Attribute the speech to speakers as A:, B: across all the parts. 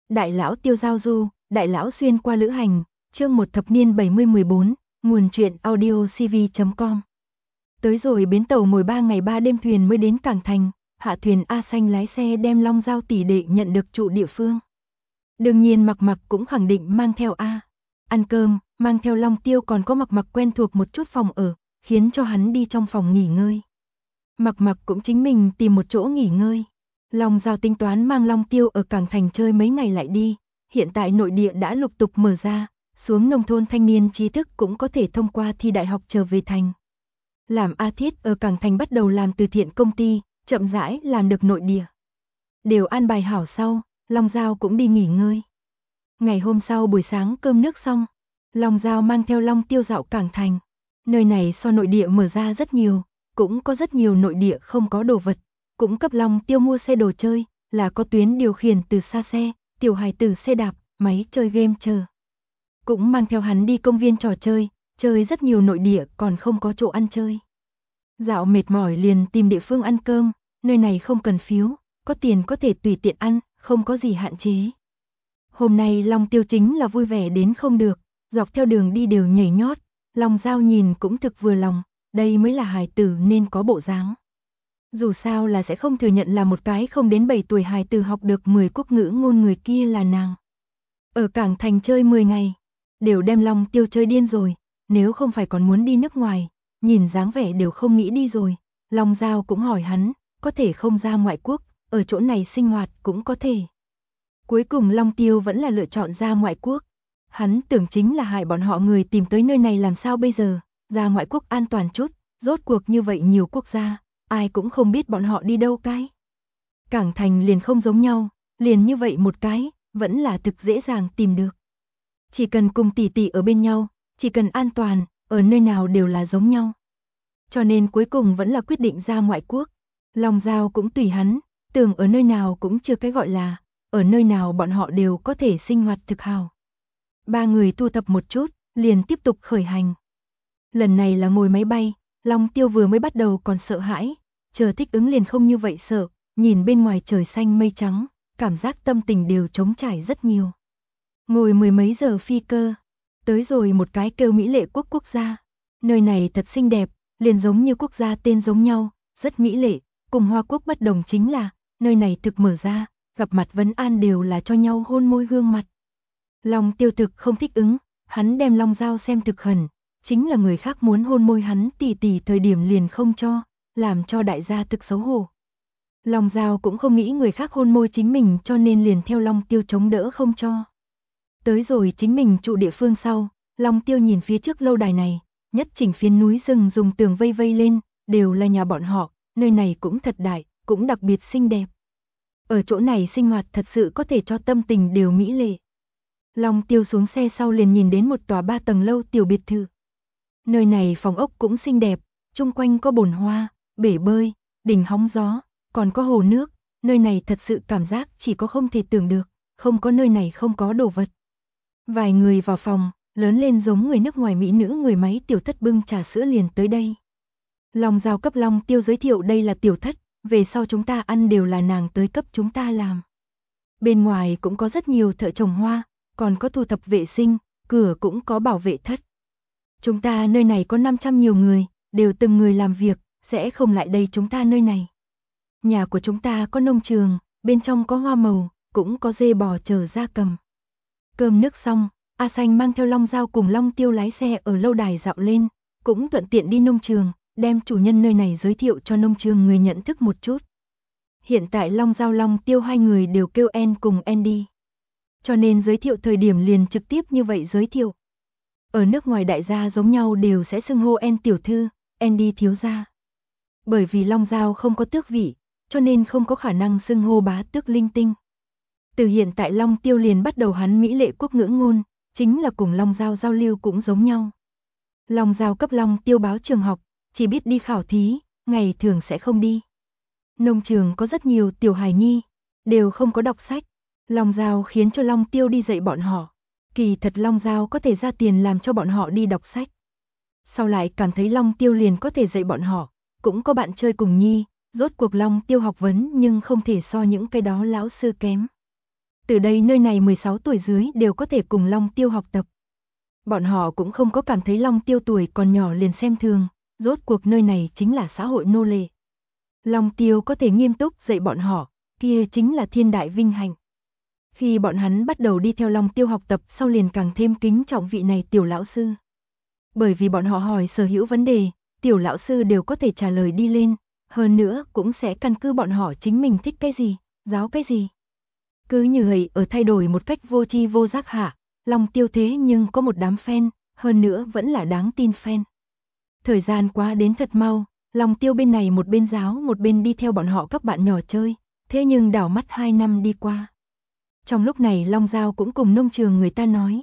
A: Đại lão Tiêu giao du, đại lão xuyên qua lữ hành, chương 1 thập niên 70-14, nguồn truyện audio cv.com. Tới rồi bến tàu ngồi 3 ngày 3 đêm thuyền mới đến cảng thành, hạ thuyền A Xanh lái xe đem Long Giao tỷ đệ nhận được trụ địa phương. Đương nhiên Mặc Mặc cũng khẳng định mang theo A. Ăn cơm, mang theo Long Tiêu còn có Mặc Mặc quen thuộc một chút phòng ở, khiến cho hắn đi trong phòng nghỉ ngơi. Mặc Mặc cũng chính mình tìm một chỗ nghỉ ngơi. Long Giao tính toán mang Long Tiêu ở cảng thành chơi mấy ngày lại đi, hiện tại nội địa đã lục tục mở ra, xuống nông thôn thanh niên trí thức cũng có thể thông qua thi đại học trở về thành. Làm A Thiết ở cảng thành bắt đầu làm từ thiện công ty, chậm rãi làm được nội địa. Đều an bài hảo sau, Long Giao cũng đi nghỉ ngơi. Ngày hôm sau buổi sáng cơm nước xong, Long Giao mang theo Long Tiêu dạo cảng thành. Nơi này so nội địa mở ra rất nhiều, cũng có rất nhiều nội địa không có đồ vật, cũng cấp Long Tiêu mua xe đồ chơi, là có tuyến điều khiển từ xa xe, tiểu hài tử xe đạp, máy chơi game chờ. Cũng mang theo hắn đi công viên trò chơi, chơi rất nhiều nội địa còn không có chỗ ăn chơi. Dạo mệt mỏi liền tìm địa phương ăn cơm, nơi này không cần phiếu, có tiền có thể tùy tiện ăn, không có gì hạn chế. Hôm nay Long Tiêu chính là vui vẻ đến không được, dọc theo đường đi đều nhảy nhót, Long Giao nhìn cũng thực vừa lòng, đây mới là hài tử nên có bộ dáng. Dù sao là sẽ không thừa nhận là một cái không đến 7 tuổi hài tử học được 10 quốc ngữ ngôn người kia là nàng. Ở cảng thành chơi 10 ngày, đều đem Long Tiêu chơi điên rồi, nếu không phải còn muốn đi nước ngoài, nhìn dáng vẻ đều không nghĩ đi rồi. Long Giao cũng hỏi hắn, có thể không ra ngoại quốc, ở chỗ này sinh hoạt cũng có thể. Cuối cùng Long Tiêu vẫn là lựa chọn ra ngoại quốc. Hắn tưởng chính là hại bọn họ người tìm tới nơi này làm sao bây giờ, ra ngoại quốc an toàn chút, rốt cuộc như vậy nhiều quốc gia, ai cũng không biết bọn họ đi đâu cái. Cảng thành liền không giống nhau, liền như vậy một cái, vẫn là thực dễ dàng tìm được. Chỉ cần cùng tỷ tỷ ở bên nhau, chỉ cần an toàn, ở nơi nào đều là giống nhau. Cho nên cuối cùng vẫn là quyết định ra ngoại quốc. Long Giao cũng tùy hắn, tưởng ở nơi nào cũng chưa cái gọi là, ở nơi nào bọn họ đều có thể sinh hoạt thực hào. Ba người thu thập một chút, liền tiếp tục khởi hành. Lần này là ngồi máy bay, Long Tiêu vừa mới bắt đầu còn sợ hãi, chờ thích ứng liền không như vậy sợ, nhìn bên ngoài trời xanh mây trắng, cảm giác tâm tình đều trống trải rất nhiều. Ngồi mười mấy giờ phi cơ, tới rồi một cái kêu Mỹ Lệ quốc quốc gia. Nơi này thật xinh đẹp, liền giống như quốc gia tên giống nhau, rất mỹ lệ, cùng Hoa Quốc bất đồng chính là, nơi này thực mở ra, gặp mặt vấn an đều là cho nhau hôn môi gương mặt. Long Tiêu thực không thích ứng, hắn đem Long Giao xem thực hẩn, chính là người khác muốn hôn môi hắn tỉ thời điểm liền không cho, làm cho đại gia thực xấu hổ. Long Giao cũng không nghĩ người khác hôn môi chính mình cho nên liền theo Long Tiêu chống đỡ không cho. Tới rồi chính mình trụ địa phương sau, Long Tiêu nhìn phía trước lâu đài này, nhất chỉnh phiến núi rừng dùng tường vây vây lên, đều là nhà bọn họ, nơi này cũng thật đại, cũng đặc biệt xinh đẹp. Ở chỗ này sinh hoạt thật sự có thể cho tâm tình đều mỹ lệ. Long Tiêu xuống xe sau liền nhìn đến một tòa 3 tầng lâu tiểu biệt thự. Nơi này phòng ốc cũng xinh đẹp, chung quanh có bồn hoa, bể bơi, đỉnh hóng gió, còn có hồ nước, nơi này thật sự cảm giác chỉ có không thể tưởng được, không có nơi này không có đồ vật. Vài người vào phòng, lớn lên giống người nước ngoài mỹ nữ người máy tiểu thất bưng trà sữa liền tới đây. Long Giao cấp Long Tiêu giới thiệu đây là tiểu thất, về sau chúng ta ăn đều là nàng tới cấp chúng ta làm. Bên ngoài cũng có rất nhiều thợ trồng hoa, còn có thu thập vệ sinh, cửa cũng có bảo vệ thất. Chúng ta nơi này có 500 nhiều người, đều từng người làm việc, sẽ không lại đây chúng ta nơi này. Nhà của chúng ta có nông trường, bên trong có hoa màu, cũng có dê bò chờ gia cầm. Cơm nước xong, A Xanh mang theo Long Giao cùng Long Tiêu lái xe ở lâu đài dạo lên, cũng thuận tiện đi nông trường, đem chủ nhân nơi này giới thiệu cho nông trường người nhận thức một chút. Hiện tại Long Giao Long Tiêu hai người đều kêu En cùng Andy. Cho nên giới thiệu thời điểm liền trực tiếp như vậy giới thiệu. Ở nước ngoài đại gia giống nhau đều sẽ xưng hô En tiểu thư, Andy thiếu gia. Bởi vì Long Giao không có tước vị, cho nên không có khả năng xưng hô bá tước linh tinh. Từ hiện tại Long Tiêu liền bắt đầu hắn mỹ lệ quốc ngữ ngôn, chính là cùng Long Giao giao lưu cũng giống nhau. Long Giao cấp Long Tiêu báo trường học, chỉ biết đi khảo thí, ngày thường sẽ không đi. Nông trường có rất nhiều tiểu hài nhi, đều không có đọc sách. Long Giao khiến cho Long Tiêu đi dạy bọn họ. Kỳ thật Long Giao có thể ra tiền làm cho bọn họ đi đọc sách. Sau lại cảm thấy Long Tiêu liền có thể dạy bọn họ, cũng có bạn chơi cùng nhi, rốt cuộc Long Tiêu học vấn nhưng không thể so những cái đó lão sư kém. Từ đây nơi này 16 tuổi dưới đều có thể cùng Long Tiêu học tập. Bọn họ cũng không có cảm thấy Long Tiêu tuổi còn nhỏ liền xem thường, rốt cuộc nơi này chính là xã hội nô lệ. Long Tiêu có thể nghiêm túc dạy bọn họ, kia chính là thiên đại vinh hạnh. Khi bọn hắn bắt đầu đi theo Long Tiêu học tập sau liền càng thêm kính trọng vị này tiểu lão sư. Bởi vì bọn họ hỏi sở hữu vấn đề, tiểu lão sư đều có thể trả lời đi lên, hơn nữa cũng sẽ căn cứ bọn họ chính mình thích cái gì, giáo cái gì. Cứ như vậy ở thay đổi một cách vô tri vô giác hạ, Long Tiêu thế nhưng có một đám fan, hơn nữa vẫn là đáng tin fan. Thời gian qua đến thật mau, Long Tiêu bên này một bên giáo một bên đi theo bọn họ các bạn nhỏ chơi, thế nhưng đảo mắt 2 năm đi qua. Trong lúc này Long Giao cũng cùng nông trường người ta nói,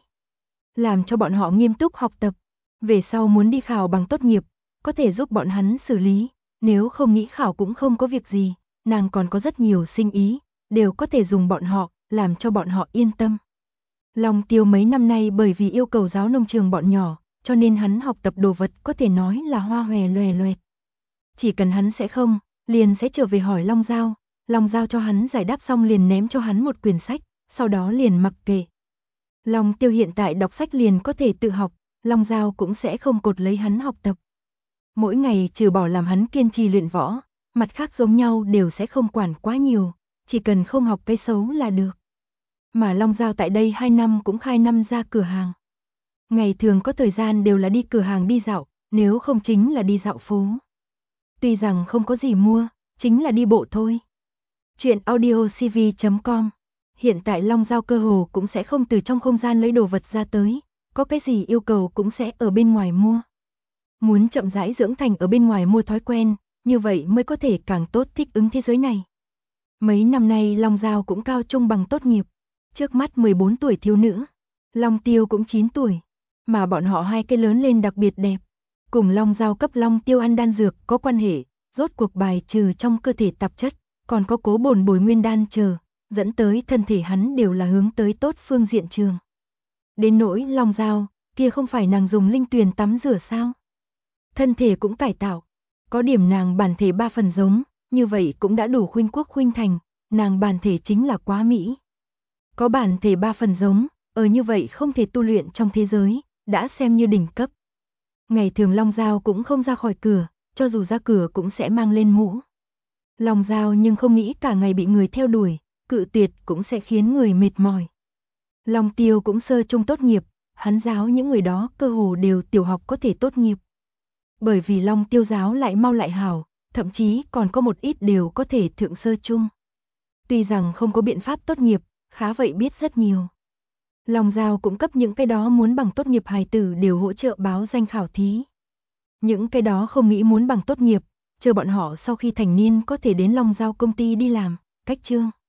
A: làm cho bọn họ nghiêm túc học tập, về sau muốn đi khảo bằng tốt nghiệp, có thể giúp bọn hắn xử lý, nếu không nghĩ khảo cũng không có việc gì, nàng còn có rất nhiều sinh ý, đều có thể dùng bọn họ, làm cho bọn họ yên tâm. Long Tiêu mấy năm nay bởi vì yêu cầu giáo nông trường bọn nhỏ, cho nên hắn học tập đồ vật có thể nói là hoa hòe loè loẹt. Chỉ cần hắn sẽ không, liền sẽ trở về hỏi Long Giao, Long Giao cho hắn giải đáp xong liền ném cho hắn một quyển sách, sau đó liền mặc kệ. Long Tiêu hiện tại đọc sách liền có thể tự học, Long Giao cũng sẽ không cột lấy hắn học tập. Mỗi ngày trừ bỏ làm hắn kiên trì luyện võ, mặt khác giống nhau đều sẽ không quản quá nhiều, chỉ cần không học cái xấu là được. Mà Long Giao tại đây 2 năm cũng khai năm ra cửa hàng. Ngày thường có thời gian đều là đi cửa hàng đi dạo, nếu không chính là đi dạo phố. Tuy rằng không có gì mua, chính là đi bộ thôi. Chuyện audiocv.com. Hiện tại Long Giao cơ hồ cũng sẽ không từ trong không gian lấy đồ vật ra tới, có cái gì yêu cầu cũng sẽ ở bên ngoài mua. Muốn chậm rãi dưỡng thành ở bên ngoài mua thói quen, như vậy mới có thể càng tốt thích ứng thế giới này. Mấy năm nay Long Giao cũng cao trung bằng tốt nghiệp, trước mắt 14 tuổi thiếu nữ, Long Tiêu cũng 9 tuổi, mà bọn họ hai cái lớn lên đặc biệt đẹp. Cùng Long Giao cấp Long Tiêu ăn đan dược có quan hệ, rốt cuộc bài trừ trong cơ thể tạp chất, còn có cố bổn bồi nguyên đan chờ, dẫn tới thân thể hắn đều là hướng tới tốt phương diện trường. Đến nỗi Long Giao, kia không phải nàng dùng linh tuyền tắm rửa sao? Thân thể cũng cải tạo, có điểm nàng bản thể 3 phần giống, như vậy cũng đã đủ khuynh quốc khuynh thành, nàng bản thể chính là quá mỹ. Có bản thể 3 phần giống, ở như vậy không thể tu luyện trong thế giới, đã xem như đỉnh cấp. Ngày thường Long Giao cũng không ra khỏi cửa, cho dù ra cửa cũng sẽ mang lên mũ. Long Giao nhưng không nghĩ cả ngày bị người theo đuổi, cự tuyệt cũng sẽ khiến người mệt mỏi. Long Tiêu cũng sơ trung tốt nghiệp, hắn giáo những người đó cơ hồ đều tiểu học có thể tốt nghiệp. Bởi vì Long Tiêu giáo lại mau lại hảo, thậm chí còn có một ít đều có thể thượng sơ trung. Tuy rằng không có biện pháp tốt nghiệp, khá vậy biết rất nhiều. Long Giao cũng cấp những cái đó muốn bằng tốt nghiệp hài tử đều hỗ trợ báo danh khảo thí. Những cái đó không nghĩ muốn bằng tốt nghiệp, chờ bọn họ sau khi thành niên có thể đến Long Giao công ty đi làm, cách chương.